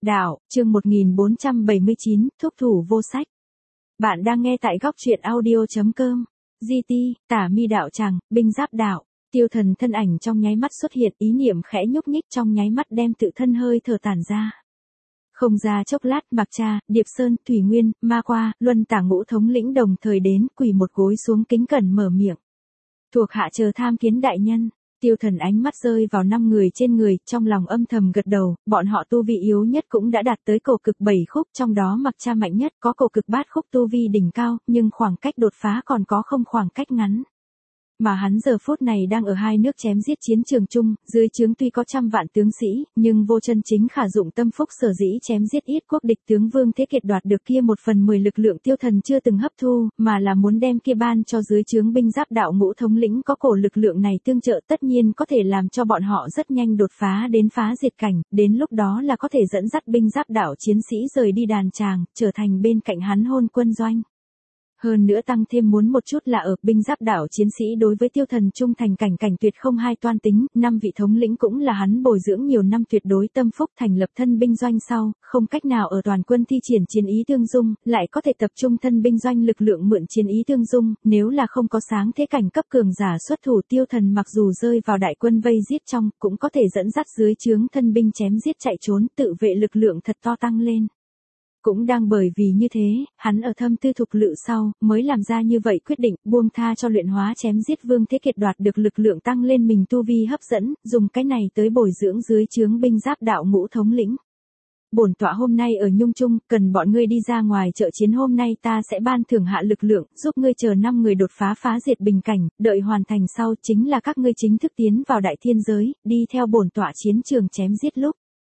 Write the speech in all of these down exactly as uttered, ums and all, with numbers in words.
Đạo, chương một nghìn bốn trăm bảy mươi chín, thúc thủ vô sách. Bạn đang nghe tại góc truyện audio.com. giê tê, tả mi đạo tràng, binh giáp đạo. Tiêu Thần thân ảnh trong nháy mắt xuất hiện, ý niệm khẽ nhúc nhích trong nháy mắt đem tự thân hơi thở tản ra. Không ra chốc lát, Mạc Cha, Điệp Sơn, Thủy Nguyên, Ma Qua, Luân Tả ngũ thống lĩnh đồng thời đến, quỳ một gối xuống kính cẩn mở miệng. Thuộc hạ chờ tham kiến đại nhân. Tiêu Thần ánh mắt rơi vào năm người trên người, trong lòng âm thầm gật đầu, bọn họ tu vi yếu nhất cũng đã đạt tới cổ cực bảy khúc, trong đó Mạc Cha mạnh nhất có cổ cực bát khúc tu vi đỉnh cao, nhưng khoảng cách đột phá còn có không khoảng cách ngắn. Mà hắn giờ phút này đang ở hai nước chém giết chiến trường chung, dưới trướng tuy có trăm vạn tướng sĩ, nhưng vô chân chính khả dụng tâm phúc sở dĩ chém giết ít quốc địch tướng Vương Thế Kiệt đoạt được kia một phần mười lực lượng Tiêu Thần chưa từng hấp thu, mà là muốn đem kia ban cho dưới trướng binh giáp đạo ngũ thống lĩnh có cổ lực lượng này tương trợ, tất nhiên có thể làm cho bọn họ rất nhanh đột phá đến phá diệt cảnh, đến lúc đó là có thể dẫn dắt binh giáp đạo chiến sĩ rời đi đàn tràng, trở thành bên cạnh hắn hôn quân doanh. Hơn nữa tăng thêm muốn một chút là ở binh giáp đạo chiến sĩ đối với Tiêu Thần trung thành cảnh cảnh tuyệt không hai toan tính, năm vị thống lĩnh cũng là hắn bồi dưỡng nhiều năm tuyệt đối tâm phúc, thành lập thân binh doanh sau, không cách nào ở toàn quân thi triển chiến ý tương dung, lại có thể tập trung thân binh doanh lực lượng mượn chiến ý tương dung, nếu là không có sáng thế cảnh cấp cường giả xuất thủ, Tiêu Thần mặc dù rơi vào đại quân vây giết trong, cũng có thể dẫn dắt dưới trướng thân binh chém giết chạy trốn, tự vệ lực lượng thật to tăng lên. Cũng đang bởi vì như thế, hắn ở thâm tư thục lự sau, mới làm ra như vậy quyết định, buông tha cho luyện hóa chém giết Vương Thế Kiệt đoạt được lực lượng tăng lên mình tu vi hấp dẫn, dùng cái này tới bồi dưỡng dưới trướng binh giáp đạo ngũ thống lĩnh. Bổn tọa hôm nay ở Nhung Trung, cần bọn ngươi đi ra ngoài trợ chiến, hôm nay ta sẽ ban thưởng hạ lực lượng, giúp ngươi chờ năm người đột phá phá diệt bình cảnh, đợi hoàn thành sau chính là các ngươi chính thức tiến vào đại thiên giới, đi theo bổn tọa chiến trường chém giết lúc.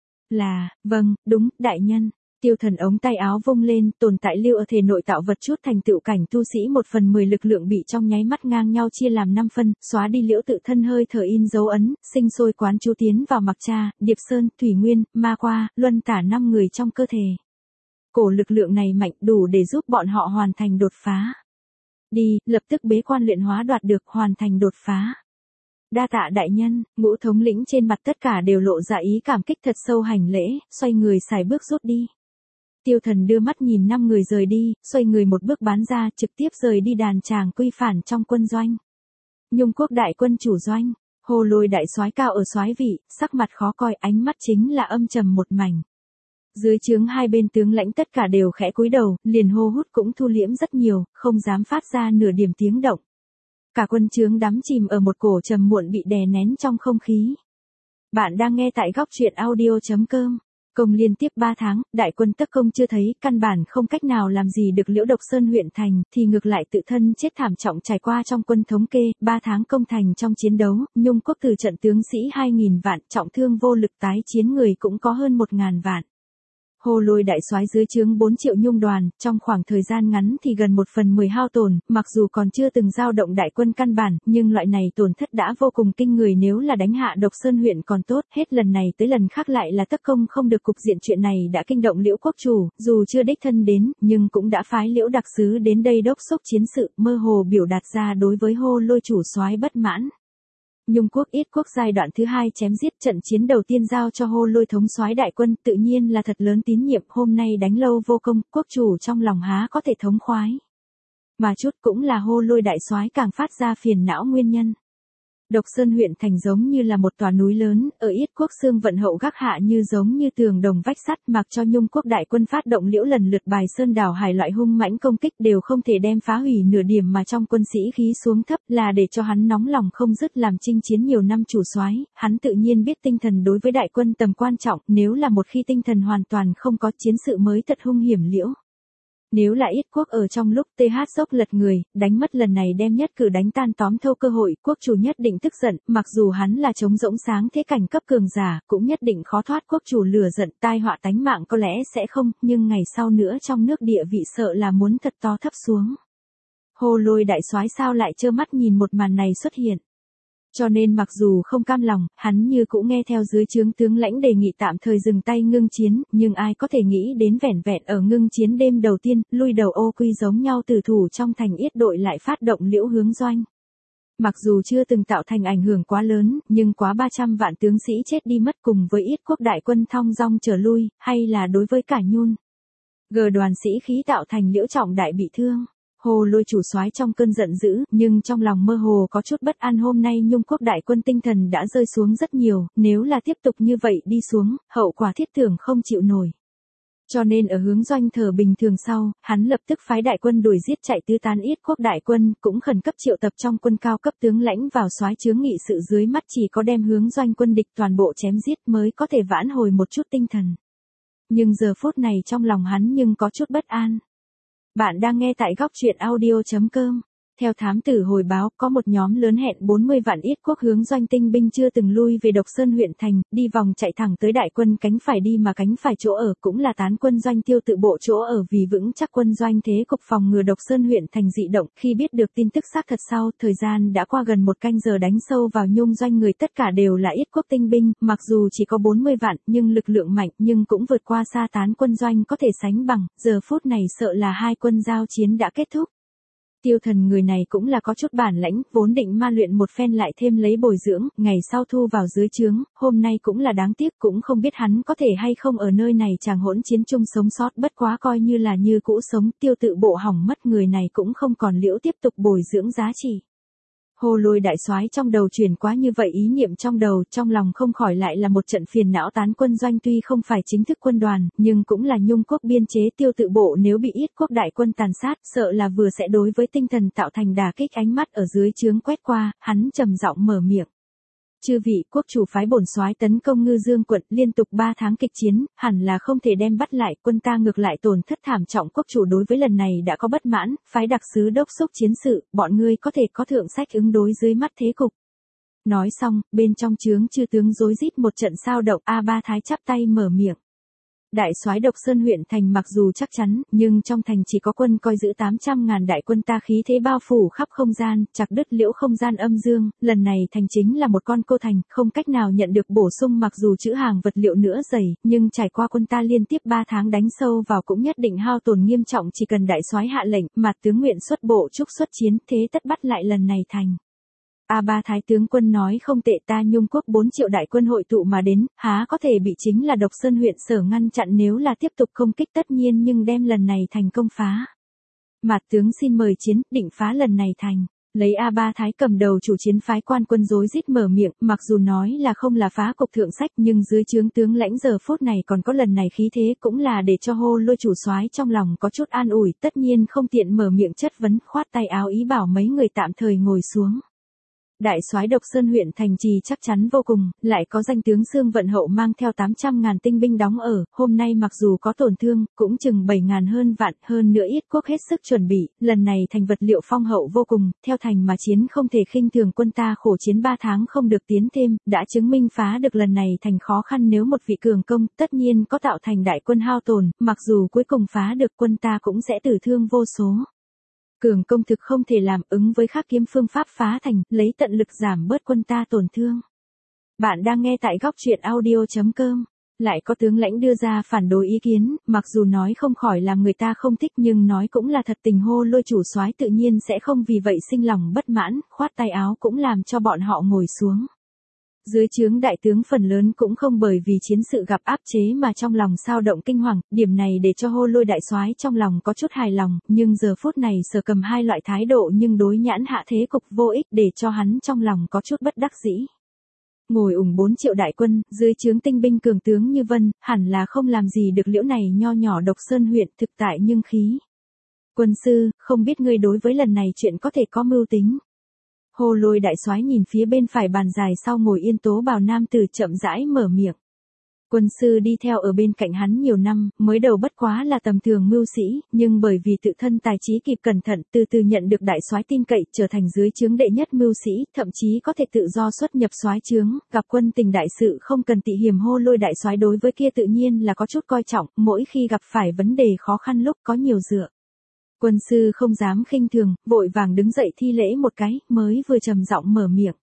Là, vâng, đúng, đại nhân. Tiêu Thần ống tay áo vung lên, tồn tại lưu ở thể nội tạo vật chút thành tựu cảnh tu sĩ một phần mười lực lượng bị trong nháy mắt ngang nhau chia làm năm phân, xóa đi liễu tự thân hơi thở in dấu ấn, sinh sôi quán chú tiến vào Mạc Cha, Điệp Sơn, Thủy Nguyên, Ma Qua, Luân Tả năm người trong cơ thể. Cổ lực lượng này mạnh đủ để giúp bọn họ hoàn thành đột phá. Đi, lập tức bế quan luyện hóa đoạt được, hoàn thành đột phá. Đa tạ đại nhân, ngũ thống lĩnh trên mặt tất cả đều lộ ra ý cảm kích thật sâu hành lễ, xoay người xài bước rút đi. Tiêu Thần đưa mắt nhìn năm người rời đi, xoay người một bước bán ra, trực tiếp rời đi đàn tràng quy phản trong quân doanh. Nhung quốc đại quân chủ doanh, Hồ Lôi đại soái cao ở soái vị, sắc mặt khó coi, ánh mắt chính là âm trầm một mảnh. Dưới trướng hai bên tướng lãnh tất cả đều khẽ cúi đầu, liền hô hút cũng thu liễm rất nhiều, không dám phát ra nửa điểm tiếng động. Cả quân trướng đắm chìm ở một cổ trầm muộn bị đè nén trong không khí. Bạn đang nghe tại góc truyện audio.com. Công liên tiếp ba tháng, đại quân tất công chưa thấy, căn bản không cách nào làm gì được Liễu Độc Sơn huyện thành, thì ngược lại tự thân chết thảm trọng trải qua trong quân thống kê, ba tháng công thành trong chiến đấu, Nhung quốc từ trận tướng sĩ hai nghìn vạn, trọng thương vô lực tái chiến người cũng có hơn một nghìn vạn. Hồ Lôi đại soái dưới trướng bốn triệu nhung đoàn, trong khoảng thời gian ngắn thì gần một phần mười hao tổn, mặc dù còn chưa từng giao động đại quân căn bản, nhưng loại này tổn thất đã vô cùng kinh người, nếu là đánh hạ Độc Sơn huyện còn tốt, hết lần này tới lần khác lại là tất công không được cục diện, chuyện này đã kinh động Liễu quốc chủ, dù chưa đích thân đến, nhưng cũng đã phái Liễu đặc sứ đến đây đốc xúc chiến sự, mơ hồ biểu đạt ra đối với Hồ Lôi chủ soái bất mãn. Nhung quốc ít quốc giai đoạn thứ hai chém giết, trận chiến đầu tiên giao cho Hồ Lôi thống soái đại quân, tự nhiên là thật lớn tín nhiệm, hôm nay đánh lâu vô công, quốc chủ trong lòng há có thể thống khoái. Mà chút cũng là Hồ Lôi đại soái càng phát ra phiền não nguyên nhân. Độc Sơn huyện thành giống như là một tòa núi lớn, ở Yết quốc xương vận hậu gác hạ như giống như tường đồng vách sắt, mặc cho Nhung quốc đại quân phát động liễu lần lượt bài sơn đảo hải loại hung mãnh công kích đều không thể đem phá hủy nửa điểm, mà trong quân sĩ khí xuống thấp là để cho hắn nóng lòng không dứt làm chinh chiến nhiều năm chủ soái, hắn tự nhiên biết tinh thần đối với đại quân tầm quan trọng, nếu là một khi tinh thần hoàn toàn không có, chiến sự mới thật hung hiểm liễu. Nếu là Yết quốc ở trong lúc tê hát dốc lật người, đánh mất lần này đem nhất cử đánh tan tóm thâu cơ hội, quốc chủ nhất định tức giận, mặc dù hắn là trống rỗng sáng thế cảnh cấp cường giả, cũng nhất định khó thoát quốc chủ lửa giận, tai họa tánh mạng có lẽ sẽ không, nhưng ngày sau nữa trong nước địa vị sợ là muốn thật to thấp xuống. Hồ Lôi đại soái sao lại trơ mắt nhìn một màn này xuất hiện. Cho nên mặc dù không cam lòng, hắn như cũng nghe theo dưới trướng tướng lãnh đề nghị tạm thời dừng tay ngưng chiến, nhưng ai có thể nghĩ đến vẻn vẹn ở ngưng chiến đêm đầu tiên, lui đầu ô quy giống nhau tử thủ trong thành Yết đội lại phát động liễu hướng doanh. Mặc dù chưa từng tạo thành ảnh hưởng quá lớn, nhưng quá ba trăm vạn tướng sĩ chết đi mất cùng với ít quốc đại quân thong dong trở lui, hay là đối với cả Nhun. Gờ đoàn sĩ khí tạo thành Liễu Trọng Đại bị thương. Hồ Lôi chủ soái trong cơn giận dữ, nhưng trong lòng mơ hồ có chút bất an, hôm nay Nhung quốc đại quân tinh thần đã rơi xuống rất nhiều, nếu là tiếp tục như vậy đi xuống, hậu quả thiết tưởng không chịu nổi. Cho nên ở hướng doanh thờ bình thường sau, hắn lập tức phái đại quân đuổi giết chạy tứ tán ít quốc đại quân, cũng khẩn cấp triệu tập trong quân cao cấp tướng lãnh vào soái chướng nghị sự, dưới mắt chỉ có đem hướng doanh quân địch toàn bộ chém giết mới có thể vãn hồi một chút tinh thần. Nhưng giờ phút này trong lòng hắn nhưng có chút bất an. Bạn đang nghe tại góc truyện audio chấm com. Theo thám tử hồi báo, có một nhóm lớn hẹn bốn mươi vạn ít quốc hướng doanh tinh binh chưa từng lui về Độc Sơn huyện thành, đi vòng chạy thẳng tới đại quân cánh phải đi mà cánh phải chỗ ở cũng là tán quân doanh Tiêu Tự Bộ chỗ ở, vì vững chắc quân doanh thế cục phòng ngừa Độc Sơn huyện thành dị động. Khi biết được tin tức xác thật sau, thời gian đã qua gần một canh giờ đánh sâu vào Nhung doanh, người tất cả đều là ít quốc tinh binh, mặc dù chỉ có bốn mươi vạn nhưng lực lượng mạnh, nhưng cũng vượt qua xa tán quân doanh có thể sánh bằng, giờ phút này sợ là hai quân giao chiến đã kết thúc. Tiêu Thần người này cũng là có chút bản lãnh, vốn định ma luyện một phen lại thêm lấy bồi dưỡng, ngày sau thu vào dưới trướng, hôm nay cũng là đáng tiếc, cũng không biết hắn có thể hay không ở nơi này chàng hỗn chiến chung sống sót, bất quá coi như là như cũ sống, Tiêu Tự Bộ hỏng mất, người này cũng không còn liễu tiếp tục bồi dưỡng giá trị. Hồ Lôi đại soái trong đầu chuyển quá như vậy ý niệm trong đầu, trong lòng không khỏi lại là một trận phiền não. Tán quân doanh tuy không phải chính thức quân đoàn, nhưng cũng là Nhung quốc biên chế, Tiêu Tự Bộ nếu bị ít quốc đại quân tàn sát, sợ là vừa sẽ đối với tinh thần tạo thành đả kích. Ánh mắt ở dưới trướng quét qua, hắn trầm giọng mở miệng. Chư vị, quốc chủ phái bổn soái tấn công Ngư Dương quận, liên tục ba tháng kịch chiến, hẳn là không thể đem bắt lại, quân ta ngược lại tổn thất thảm trọng, quốc chủ đối với lần này đã có bất mãn, phái đặc sứ đốc xúc chiến sự, bọn ngươi có thể có thượng sách ứng đối dưới mắt thế cục. Nói xong, bên trong trướng chư tướng rối rít một trận sao động, A Ba Thái chắp tay mở miệng. Đại soái Độc Sơn huyện thành mặc dù chắc chắn, nhưng trong thành chỉ có quân coi giữ tám trăm ngàn đại quân ta, khí thế bao phủ khắp không gian, chặt đứt liễu không gian âm dương, lần này thành chính là một con cô thành, không cách nào nhận được bổ sung, mặc dù trữ hàng vật liệu nữa dày, nhưng trải qua quân ta liên tiếp ba tháng đánh sâu vào cũng nhất định hao tổn nghiêm trọng, chỉ cần đại soái hạ lệnh, Mạt tướng nguyện xuất bộ chúc xuất chiến, thế tất bắt lại lần này thành. A Ba Thái tướng quân nói không tệ, ta Nhung quốc bốn triệu đại quân hội tụ mà đến, há có thể bị chính là Độc Sơn huyện sở ngăn chặn, nếu là tiếp tục công kích tất nhiên nhưng đem lần này thành công phá. Mạt tướng xin mời chiến, định phá lần này thành. Lấy A Ba Thái cầm đầu chủ chiến phái quan quân rối rít mở miệng, mặc dù nói là không là phá cục thượng sách, nhưng dưới trướng tướng lãnh giờ phút này còn có lần này khí thế, cũng là để cho Hồ Lôi chủ soái trong lòng có chút an ủi, tất nhiên không tiện mở miệng chất vấn, khoát tay áo ý bảo mấy người tạm thời ngồi xuống. Đại soái Độc Sơn huyện thành trì chắc chắn vô cùng, lại có danh tướng Dương Vận Hậu mang theo tám trăm ngàn tinh binh đóng ở, hôm nay mặc dù có tổn thương, cũng chừng bảy ngàn hơn vạn, hơn nữa ít quốc hết sức chuẩn bị, lần này thành vật liệu phong hậu vô cùng, theo thành mà chiến không thể khinh thường, quân ta khổ chiến ba tháng không được tiến thêm, đã chứng minh phá được lần này thành khó khăn, nếu một vị cường công, tất nhiên có tạo thành đại quân hao tổn, mặc dù cuối cùng phá được quân ta cũng sẽ tử thương vô số. Cường công thực không thể làm, ứng với khắc kiếm phương pháp phá thành, lấy tận lực giảm bớt quân ta tổn thương. Bạn đang nghe tại góc truyện audio chấm com. Lại có tướng lãnh đưa ra phản đối ý kiến, mặc dù nói không khỏi làm người ta không thích nhưng nói cũng là thật tình, Hồ Lôi chủ soái tự nhiên sẽ không vì vậy sinh lòng bất mãn, khoát tay áo cũng làm cho bọn họ ngồi xuống. Dưới trướng đại tướng phần lớn cũng không bởi vì chiến sự gặp áp chế mà trong lòng sao động kinh hoàng, điểm này để cho Hồ Lôi đại soái trong lòng có chút hài lòng, nhưng giờ phút này Sở Cầm hai loại thái độ nhưng đối nhãn hạ thế cục vô ích, để cho hắn trong lòng có chút bất đắc dĩ. Ngồi ủng bốn triệu đại quân, dưới trướng tinh binh cường tướng như Vân, hẳn là không làm gì được liễu này nho nhỏ Độc Sơn huyện, thực tại nhưng khí. Quân sư, không biết ngươi đối với lần này chuyện có thể có mưu tính. Hồ Lôi đại soái nhìn phía bên phải bàn dài sau ngồi yên tố bào nam tử chậm rãi mở miệng. Quân sư đi theo ở bên cạnh hắn nhiều năm, mới đầu bất quá là tầm thường mưu sĩ, nhưng bởi vì tự thân tài trí kịp cẩn thận, từ từ nhận được đại soái tin cậy, trở thành dưới trướng đệ nhất mưu sĩ, thậm chí có thể tự do xuất nhập soái trướng, gặp quân tình đại sự không cần tị hiểm. Hồ Lôi đại soái đối với kia tự nhiên là có chút coi trọng, mỗi khi gặp phải vấn đề khó khăn lúc có nhiều dựa. Quân sư không dám khinh thường, vội vàng đứng dậy thi lễ một cái, mới vừa trầm giọng mở miệng.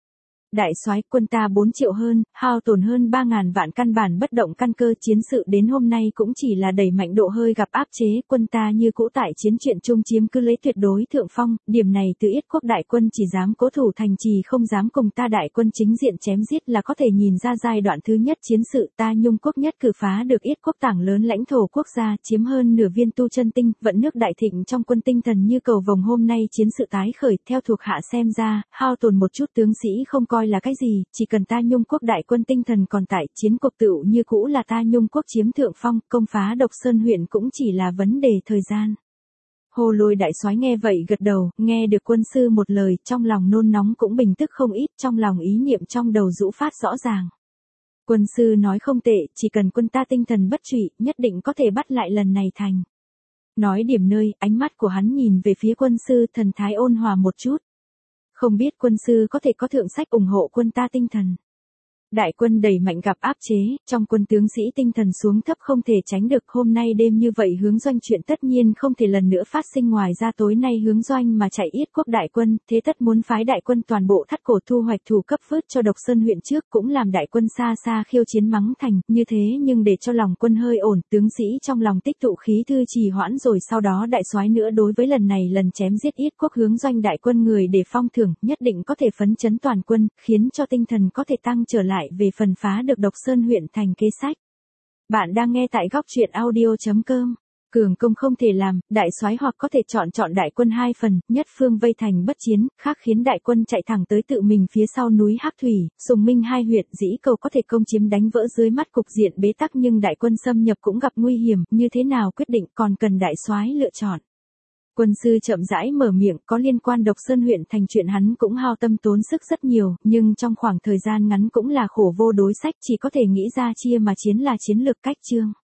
Đại soái, quân ta bốn triệu hơn, hao tổn hơn ba ngàn vạn, căn bản bất động căn cơ, chiến sự đến hôm nay cũng chỉ là đẩy mạnh độ hơi gặp áp chế, quân ta như cũ tại chiến chuyện chung chiếm cứ lấy tuyệt đối thượng phong, điểm này từ Yết quốc đại quân chỉ dám cố thủ thành trì không dám cùng ta đại quân chính diện chém giết là có thể nhìn ra giai đoạn thứ nhất chiến sự ta Nhung quốc nhất cử phá được Yết quốc tảng lớn lãnh thổ quốc gia, chiếm hơn nửa viên tu chân tinh, vận nước đại thịnh trong quân, tinh thần như cầu vồng. Hôm nay chiến sự tái khởi, theo thuộc hạ xem ra, hao tổn một chút tướng sĩ không coi là cái gì, chỉ cần ta Nhung quốc đại quân tinh thần còn tại, chiến cuộc tựu như cũ là ta Nhung quốc chiếm thượng phong, công phá Độc Sơn huyện cũng chỉ là vấn đề thời gian. Hồ Lôi đại soái nghe vậy gật đầu, nghe được quân sư một lời, trong lòng nôn nóng cũng bình tức không ít, trong lòng ý niệm trong đầu rũ phát rõ ràng. Quân sư nói không tệ, chỉ cần quân ta tinh thần bất trụy, nhất định có thể bắt lại lần này thành. Nói điểm nơi, ánh mắt của hắn nhìn về phía quân sư, thần thái ôn hòa một chút. Không biết quân sư có thể có thượng sách ủng hộ quân ta tinh thần. Đại quân đẩy mạnh gặp áp chế, trong quân tướng sĩ tinh thần xuống thấp không thể tránh được, hôm nay đêm như vậy hướng doanh chuyện tất nhiên không thể lần nữa phát sinh, ngoài ra tối nay hướng doanh mà chạy Yết quốc đại quân, thế tất muốn phái đại quân toàn bộ thắt cổ thu hoạch thủ cấp vớt cho Độc Sơn huyện trước, cũng làm đại quân xa xa khiêu chiến mắng thành, như thế nhưng để cho lòng quân hơi ổn, tướng sĩ trong lòng tích tụ khí thư trì hoãn, rồi sau đó đại soái nữa đối với lần này lần chém giết Yết quốc hướng doanh đại quân người để phong thưởng, nhất định có thể phấn chấn toàn quân, khiến cho tinh thần có thể tăng trở lại về phần phá được Độc Sơn huyện thành kế sách. Bạn đang nghe tại góc truyện audio chấm com. Cường công không thể làm, đại soái hoặc có thể chọn chọn đại quân hai phần, nhất phương vây thành bất chiến, khác khiến đại quân chạy thẳng tới tự mình phía sau núi Hắc Thủy, Sùng Minh hai huyện, dĩ cầu có thể công chiếm đánh vỡ dưới mắt cục diện bế tắc, nhưng đại quân xâm nhập cũng gặp nguy hiểm, như thế nào quyết định còn cần đại soái lựa chọn. Quân sư chậm rãi mở miệng, có liên quan Độc Sơn huyện thành chuyện hắn cũng hao tâm tốn sức rất nhiều, nhưng trong khoảng thời gian ngắn cũng là khổ vô đối sách, chỉ có thể nghĩ ra chia mà chiến là chiến lược cách chương.